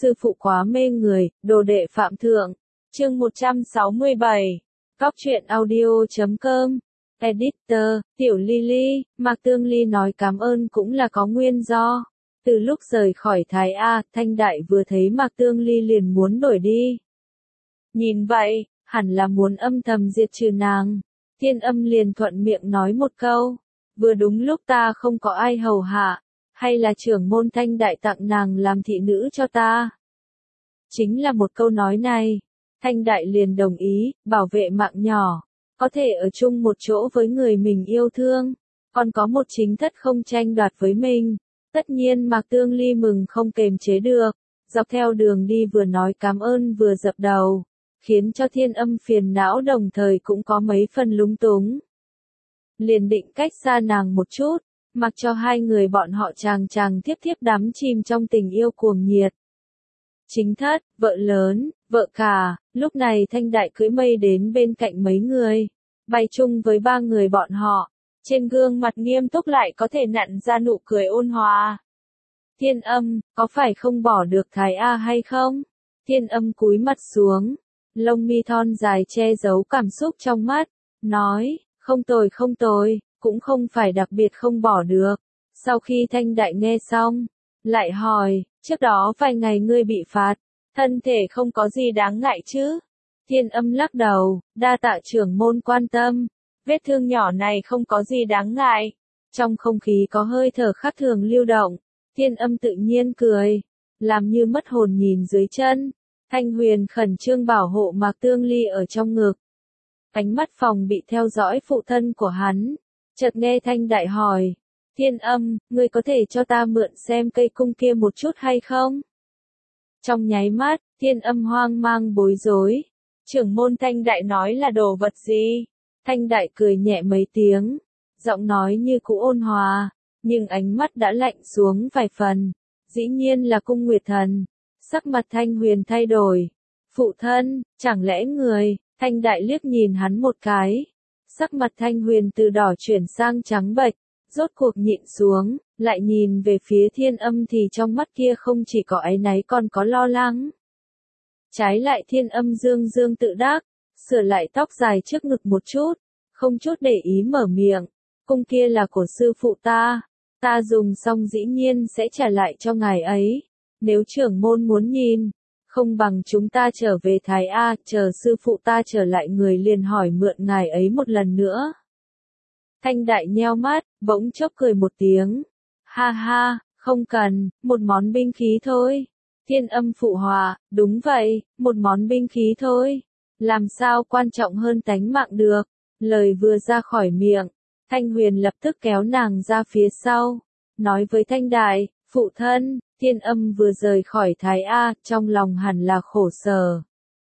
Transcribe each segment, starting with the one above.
sư phụ quá mê người, đồ đệ phạm thượng. Chương 167. Góc truyện audio.com. Editor, Tiểu Lily, Mạc Tương Ly nói cảm ơn cũng là có nguyên do. Từ lúc rời khỏi Thái A, Thanh Đại vừa thấy Mạc Tương Ly liền muốn đuổi đi. Nhìn vậy, hẳn là muốn âm thầm diệt trừ nàng. Thiên Âm liền thuận miệng nói một câu, vừa đúng lúc ta không có ai hầu hạ, hay là trưởng môn Thanh Đại tặng nàng làm thị nữ cho ta. Chính là một câu nói này, Thanh Đại liền đồng ý, bảo vệ mạng nhỏ, có thể ở chung một chỗ với người mình yêu thương, còn có một chính thất không tranh đoạt với mình. Tất nhiên Mạc Tương Ly mừng không kềm chế được, dọc theo đường đi vừa nói cảm ơn vừa dập đầu, khiến cho Thiên Âm phiền não đồng thời cũng có mấy phần lúng túng. Liền định cách xa nàng một chút, mặc cho hai người bọn họ chàng tiếp đắm chìm trong tình yêu cuồng nhiệt. Chính thất, vợ lớn, vợ cả, lúc này Thanh Đại cưỡi mây đến bên cạnh mấy người, bay chung với ba người bọn họ, trên gương mặt nghiêm túc lại có thể nặn ra nụ cười ôn hòa. Thiên Âm, có phải không bỏ được Thái A hay không? Thiên Âm cúi mặt xuống, lông mi thon dài che giấu cảm xúc trong mắt, nói, không tồi, cũng không phải đặc biệt không bỏ được. Sau khi Thanh Đại nghe xong, lại hỏi, trước đó vài ngày ngươi bị phạt, thân thể không có gì đáng ngại chứ? Thiên Âm lắc đầu, đa tạ trưởng môn quan tâm, vết thương nhỏ này không có gì đáng ngại. Trong không khí có hơi thở khác thường lưu động, Thiên Âm tự nhiên cười, làm như mất hồn nhìn dưới chân. Thanh Huyền khẩn trương bảo hộ Mạc Tương Ly ở trong ngực. Ánh mắt phòng bị theo dõi phụ thân của hắn, chợt nghe Thanh Đại hỏi, Thiên Âm, ngươi có thể cho ta mượn xem cây cung kia một chút hay không? Trong nháy mắt, Thiên Âm hoang mang bối rối, trưởng môn Thanh Đại nói là đồ vật gì? Thanh Đại cười nhẹ mấy tiếng, giọng nói như cũ ôn hòa, nhưng ánh mắt đã lạnh xuống vài phần, dĩ nhiên là cung Nguyệt Thần. Sắc mặt Thanh Huyền thay đổi, phụ thân, chẳng lẽ người? Thanh Đại liếc nhìn hắn một cái, sắc mặt Thanh Huyền từ đỏ chuyển sang trắng bệch, rốt cuộc nhịn xuống, lại nhìn về phía Thiên Âm thì trong mắt kia không chỉ có áy náy còn có lo lắng. Trái lại Thiên Âm dương tự đắc, sửa lại tóc dài trước ngực một chút, không chút để ý mở miệng, cung kia là của sư phụ ta dùng xong dĩ nhiên sẽ trả lại cho ngài ấy, nếu trưởng môn muốn nhìn, không bằng chúng ta trở về Thái A, chờ sư phụ ta trở lại người liền hỏi mượn ngài ấy một lần nữa. Thanh Đại nheo mắt, bỗng chốc cười một tiếng. Ha ha, không cần, một món binh khí thôi. Thiên Âm phụ hòa, đúng vậy, một món binh khí thôi. Làm sao quan trọng hơn tánh mạng được. Lời vừa ra khỏi miệng, Thanh Huyền lập tức kéo nàng ra phía sau, nói với Thanh Đại, phụ thân, Thiên Âm vừa rời khỏi Thái A, trong lòng hẳn là khổ sở.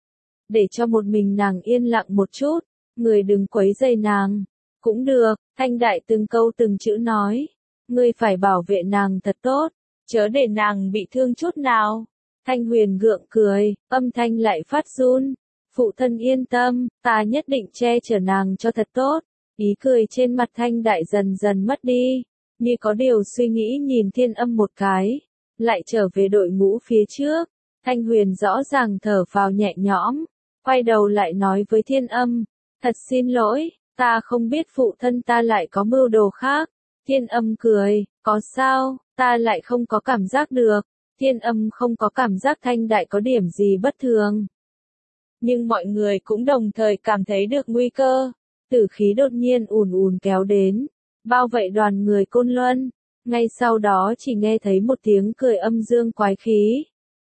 Để cho một mình nàng yên lặng một chút, người đừng quấy rầy nàng. Cũng được, Thanh Đại từng câu từng chữ nói, ngươi phải bảo vệ nàng thật tốt, chớ để nàng bị thương chút nào. Thanh Huyền gượng cười, âm thanh lại phát run, phụ thân yên tâm, ta nhất định che chở nàng cho thật tốt. Ý cười trên mặt Thanh Đại dần dần mất đi, như có điều suy nghĩ nhìn Thiên Âm một cái, lại trở về đội ngũ phía trước. Thanh Huyền rõ ràng thở phào nhẹ nhõm, quay đầu lại nói với Thiên Âm, thật xin lỗi, ta không biết phụ thân ta lại có mưu đồ khác. Thiên Âm cười, có sao, ta lại không có cảm giác được. Thiên Âm không có cảm giác Thanh Đại có điểm gì bất thường. Nhưng mọi người cũng đồng thời cảm thấy được nguy cơ. Tử khí đột nhiên ùn kéo đến, bao vây đoàn người Côn Luân. Ngay sau đó chỉ nghe thấy một tiếng cười âm dương quái khí.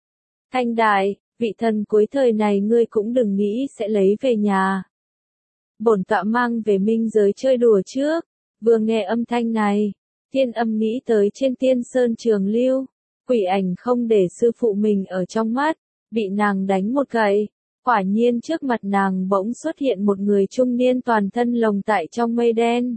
Thanh Đại, vị thần cuối thời này ngươi cũng đừng nghĩ sẽ lấy về nhà. Bổn tọa mang về minh giới chơi đùa trước. Vừa nghe âm thanh này, Thiên Âm nghĩ tới trên Tiên Sơn Trường Lưu, quỷ ảnh không để sư phụ mình ở trong mắt, bị nàng đánh một gậy. Quả nhiên trước mặt nàng bỗng xuất hiện một người trung niên toàn thân lồng tại trong mây đen.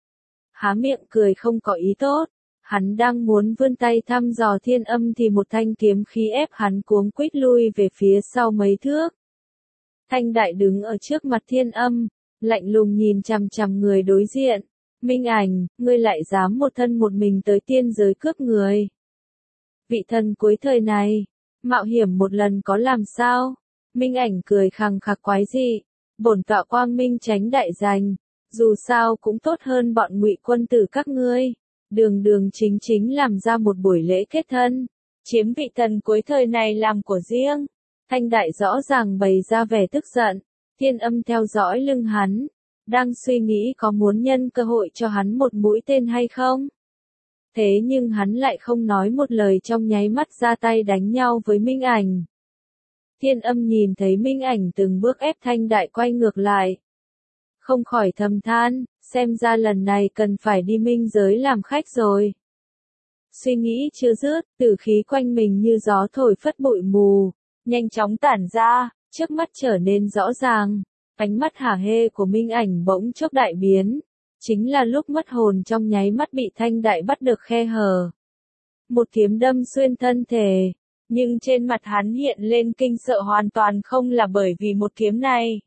Há miệng cười không có ý tốt, hắn đang muốn vươn tay thăm dò Thiên Âm thì một thanh kiếm khí ép hắn cuống quýt lui về phía sau mấy thước. Thanh Đại đứng ở trước mặt Thiên Âm, lạnh lùng nhìn chằm chằm người đối diện. Minh Ảnh, ngươi lại dám một thân một mình tới tiên giới cướp người. Vị thần cuối thời này, Mạo hiểm một lần có làm sao? Minh Ảnh cười khằng khặc quái dị. Bổn tọa quang minh tránh đại danh, dù sao cũng tốt hơn bọn Ngụy quân tử các ngươi. Đường đường chính chính làm ra một buổi lễ kết thân, chiếm vị thần cuối thời này làm của riêng. Thanh Đại rõ ràng bày ra vẻ tức giận. Thiên Âm theo dõi lưng hắn, đang suy nghĩ có muốn nhân cơ hội cho hắn một mũi tên hay không. Thế nhưng hắn lại không nói một lời, trong nháy mắt ra tay đánh nhau với Minh Ảnh. Thiên Âm nhìn thấy Minh Ảnh từng bước ép Thanh Đại quay ngược lại, không khỏi thầm than, xem ra lần này cần phải đi minh giới làm khách rồi. Suy nghĩ chưa dứt, tử khí quanh mình như gió thổi phất bụi mù, nhanh chóng tản ra, trước mắt trở nên rõ ràng. Ánh mắt hả hê của Minh Ảnh bỗng chốc đại biến, chính là lúc mất hồn trong nháy mắt bị Thanh Đại bắt được khe hở. Một kiếm đâm xuyên thân thể, nhưng trên mặt hắn hiện lên kinh sợ, hoàn toàn không là bởi vì một kiếm này.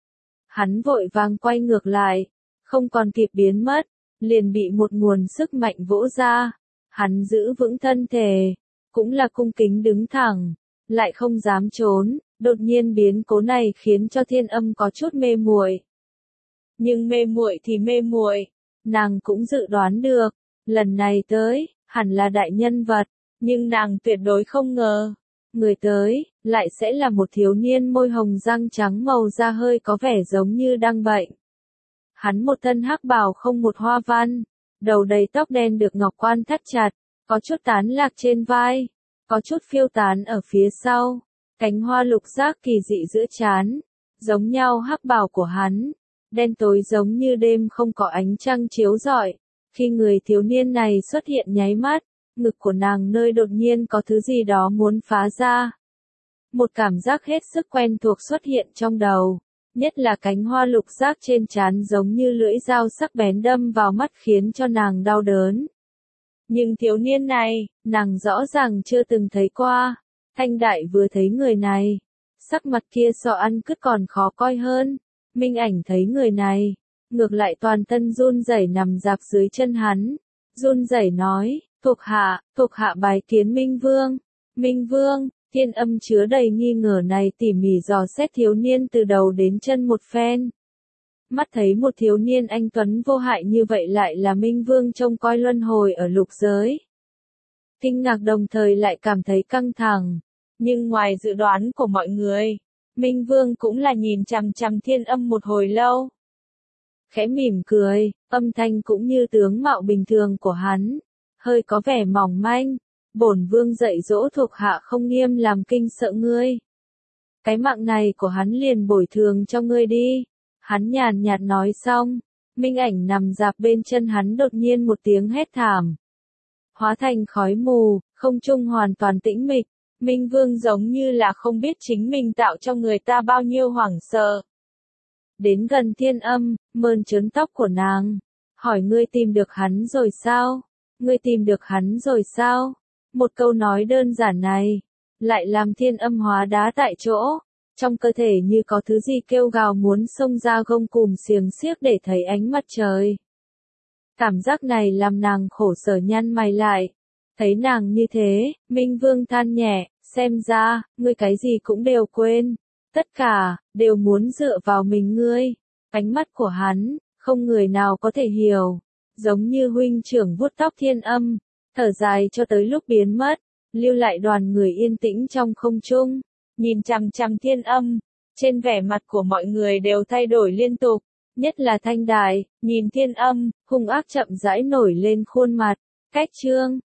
Hắn vội vàng quay ngược lại, không còn kịp biến mất, liền bị một nguồn sức mạnh vỗ ra. Hắn giữ vững thân thể, cũng là cung kính đứng thẳng, lại không dám trốn. Đột nhiên biến cố này khiến cho Thiên Âm có chút mê muội. Nhưng mê muội thì mê muội, nàng cũng dự đoán được, lần này tới, hẳn là đại nhân vật, nhưng nàng tuyệt đối không ngờ, người tới, lại sẽ là một thiếu niên môi hồng răng trắng, màu da hơi có vẻ giống như đang bệnh. Hắn một thân hắc bào không một hoa văn, đầu đầy tóc đen được ngọc quan thắt chặt, có chút tán lạc trên vai, có chút phiêu tán ở phía sau. Cánh hoa lục giác kỳ dị giữa trán, giống nhau hắc bào của hắn, đen tối giống như đêm không có ánh trăng chiếu rọi. Khi người thiếu niên này xuất hiện nháy mắt, ngực của nàng nơi đột nhiên có thứ gì đó muốn phá ra. Một cảm giác hết sức quen thuộc xuất hiện trong đầu, nhất là cánh hoa lục giác trên trán giống như lưỡi dao sắc bén đâm vào mắt khiến cho nàng đau đớn. Nhưng thiếu niên này, nàng rõ ràng chưa từng thấy qua. Thanh Đại vừa thấy người này, sắc mặt kia so ăn cứt còn khó coi hơn. Minh Ảnh thấy người này, ngược lại toàn thân run rẩy nằm dạp dưới chân hắn, run rẩy nói, thuộc hạ bái kiến Minh Vương. Minh Vương, Thiên Âm chứa đầy nghi ngờ này tỉ mỉ dò xét thiếu niên từ đầu đến chân một phen. Mắt thấy một thiếu niên anh tuấn vô hại như vậy lại là Minh Vương trông coi luân hồi ở lục giới. Kinh ngạc đồng thời lại cảm thấy căng thẳng. Nhưng ngoài dự đoán của mọi người, Minh Vương cũng là nhìn chằm chằm Thiên Âm một hồi lâu. Khẽ mỉm cười, âm thanh cũng như tướng mạo bình thường của hắn, hơi có vẻ mỏng manh. Bổn Vương dạy dỗ thuộc hạ không nghiêm làm kinh sợ ngươi. Cái mạng này của hắn liền bồi thường cho ngươi đi. Hắn nhàn nhạt nói xong, Minh Ảnh nằm dạp bên chân hắn đột nhiên một tiếng hét thảm. Hóa thành khói mù, không trung hoàn toàn tĩnh mịch. Minh Vương giống như là không biết chính mình tạo cho người ta bao nhiêu hoảng sợ. Đến gần Thiên Âm, mơn trớn tóc của nàng, hỏi ngươi tìm được hắn rồi sao? Ngươi tìm được hắn rồi sao? Một câu nói đơn giản này, lại làm Thiên Âm hóa đá tại chỗ, trong cơ thể như có thứ gì kêu gào muốn xông ra gông cùm xiềng xiếc để thấy ánh mặt trời. Cảm giác này làm nàng khổ sở nhăn mày lại. Thấy nàng như thế, Minh Vương than nhẹ, xem ra, ngươi cái gì cũng đều quên. Tất cả, đều muốn dựa vào mình ngươi. Ánh mắt của hắn, không người nào có thể hiểu. Giống như huynh trưởng vuốt tóc Thiên Âm, thở dài cho tới lúc biến mất, lưu lại đoàn người yên tĩnh trong không trung. Nhìn chằm chằm Thiên Âm, trên vẻ mặt của mọi người đều thay đổi liên tục. Nhất là Thanh Đại, nhìn Thiên Âm, hung ác chậm rãi nổi lên khuôn mặt. Cách chương